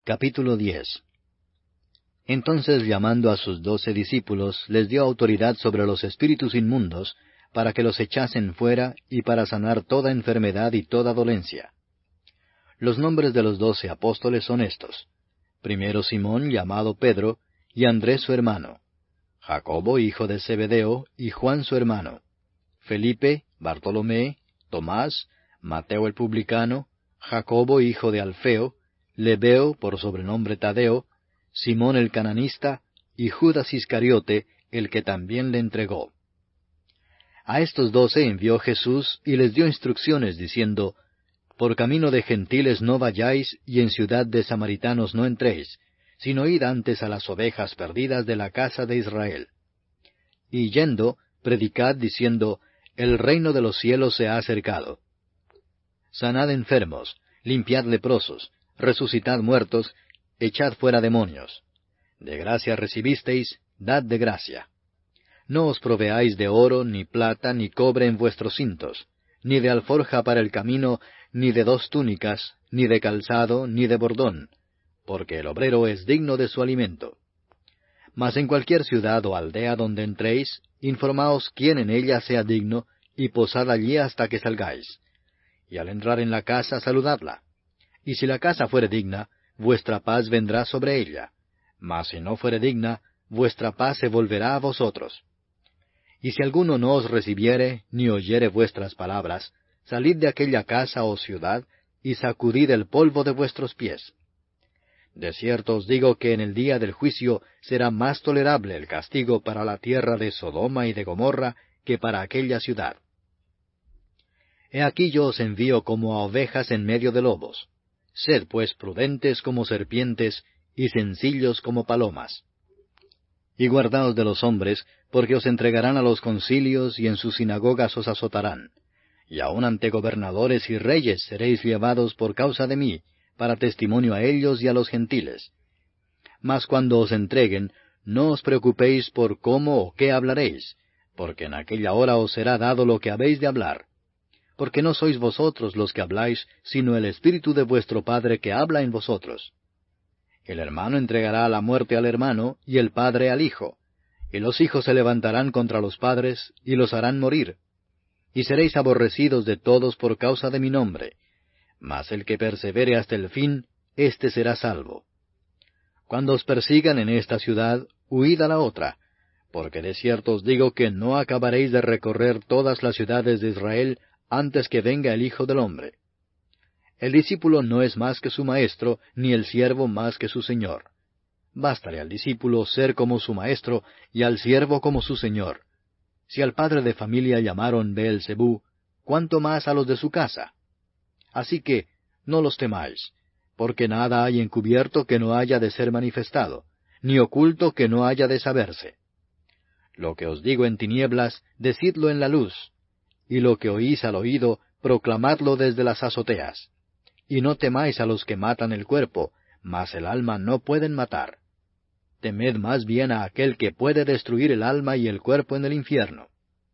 Capítulo 10. Entonces, llamando a sus 12 discípulos, les dio autoridad sobre los espíritus inmundos, para que los echasen fuera, y para sanar toda enfermedad y toda dolencia. Los nombres de los 12 apóstoles son estos: primero Simón, llamado Pedro, y Andrés su hermano; Jacobo, hijo de Zebedeo, y Juan su hermano; Felipe, Bartolomé, Tomás, Mateo el publicano, Jacobo, hijo de Alfeo, Lebeo, por sobrenombre Tadeo, Simón el cananista, y Judas Iscariote, el que también le entregó. A estos 12 envió Jesús, y les dio instrucciones, diciendo: Por camino de gentiles no vayáis, y en ciudad de samaritanos no entréis, sino id antes a las ovejas perdidas de la casa de Israel. Y yendo, predicad, diciendo: El reino de los cielos se ha acercado. Sanad enfermos, limpiad leprosos, resucitad muertos, echad fuera demonios. De gracia recibisteis, dad de gracia. No os proveáis de oro, ni plata, ni cobre en vuestros cintos, ni de alforja para el camino, ni de 2 túnicas, ni de calzado, ni de bordón, porque el obrero es digno de su alimento. Mas en cualquier ciudad o aldea donde entréis, informaos quién en ella sea digno, y posad allí hasta que salgáis. Y al entrar en la casa, saludadla. Y si la casa fuere digna, vuestra paz vendrá sobre ella; mas si no fuere digna, vuestra paz se volverá a vosotros. Y si alguno no os recibiere, ni oyere vuestras palabras, salid de aquella casa o ciudad, y sacudid el polvo de vuestros pies. De cierto os digo que en el día del juicio será más tolerable el castigo para la tierra de Sodoma y de Gomorra que para aquella ciudad. He aquí yo os envío como a ovejas en medio de lobos. Sed pues prudentes como serpientes, y sencillos como palomas. Y guardaos de los hombres, porque os entregarán a los concilios, y en sus sinagogas os azotarán. Y aun ante gobernadores y reyes seréis llevados por causa de mí, para testimonio a ellos y a los gentiles. Mas cuando os entreguen, no os preocupéis por cómo o qué hablaréis, porque en aquella hora os será dado lo que habéis de hablar. Porque no sois vosotros los que habláis, sino el Espíritu de vuestro Padre que habla en vosotros. El hermano entregará a la muerte al hermano, y el padre al hijo. Y los hijos se levantarán contra los padres, y los harán morir. Y seréis aborrecidos de todos por causa de mi nombre. Mas el que persevere hasta el fin, éste será salvo. Cuando os persigan en esta ciudad, huid a la otra, porque de cierto os digo que no acabaréis de recorrer todas las ciudades de Israel antes que venga el Hijo del Hombre. El discípulo no es más que su maestro, ni el siervo más que su señor. Bástale al discípulo ser como su maestro, y al siervo como su señor. Si al padre de familia llamaron Beelzebú, ¿cuánto más a los de su casa? Así que, no los temáis, porque nada hay encubierto que no haya de ser manifestado, ni oculto que no haya de saberse. Lo que os digo en tinieblas, decidlo en la luz, y lo que oís al oído, proclamadlo desde las azoteas. Y no temáis a los que matan el cuerpo, mas el alma no pueden matar. Temed más bien a aquel que puede destruir el alma y el cuerpo en el infierno.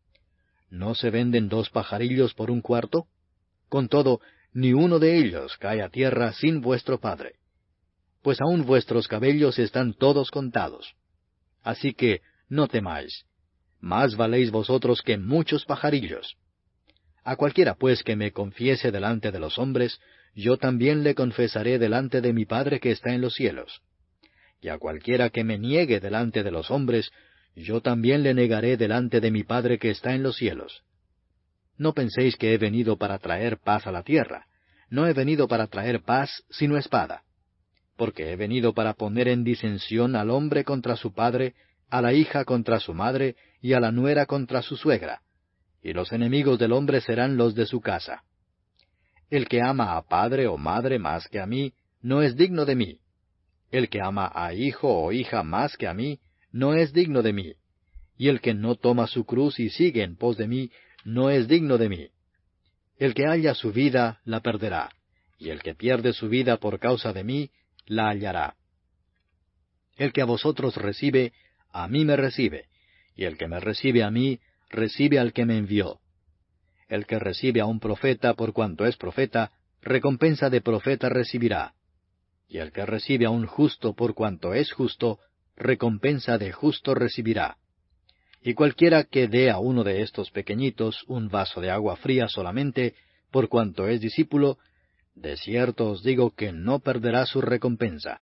¿No se venden 2 pajarillos por 1 cuarto? Con todo, ni uno de ellos cae a tierra sin vuestro Padre. Pues aun vuestros cabellos están todos contados. Así que no temáis. Más valéis vosotros que muchos pajarillos. A cualquiera pues que me confiese delante de los hombres, yo también le confesaré delante de mi Padre que está en los cielos. Y a cualquiera que me niegue delante de los hombres, yo también le negaré delante de mi Padre que está en los cielos. No penséis que he venido para traer paz a la tierra. No he venido para traer paz, sino espada. Porque he venido para poner en disensión al hombre contra su padre, a la hija contra su madre, y a la nuera contra su suegra. Y los enemigos del hombre serán los de su casa. El que ama a padre o madre más que a mí, no es digno de mí. El que ama a hijo o hija más que a mí, no es digno de mí. Y el que no toma su cruz y sigue en pos de mí, no es digno de mí. El que halla su vida, la perderá, y el que pierde su vida por causa de mí, la hallará. El que a vosotros recibe, a mí me recibe, y el que me recibe a mí, recibe al que me envió. El que recibe a un profeta por cuanto es profeta, recompensa de profeta recibirá. y el que recibe a un justo por cuanto es justo, recompensa de justo recibirá. Y cualquiera que dé a uno de estos pequeñitos un vaso de agua fría solamente, por cuanto es discípulo, de cierto os digo que no perderá su recompensa.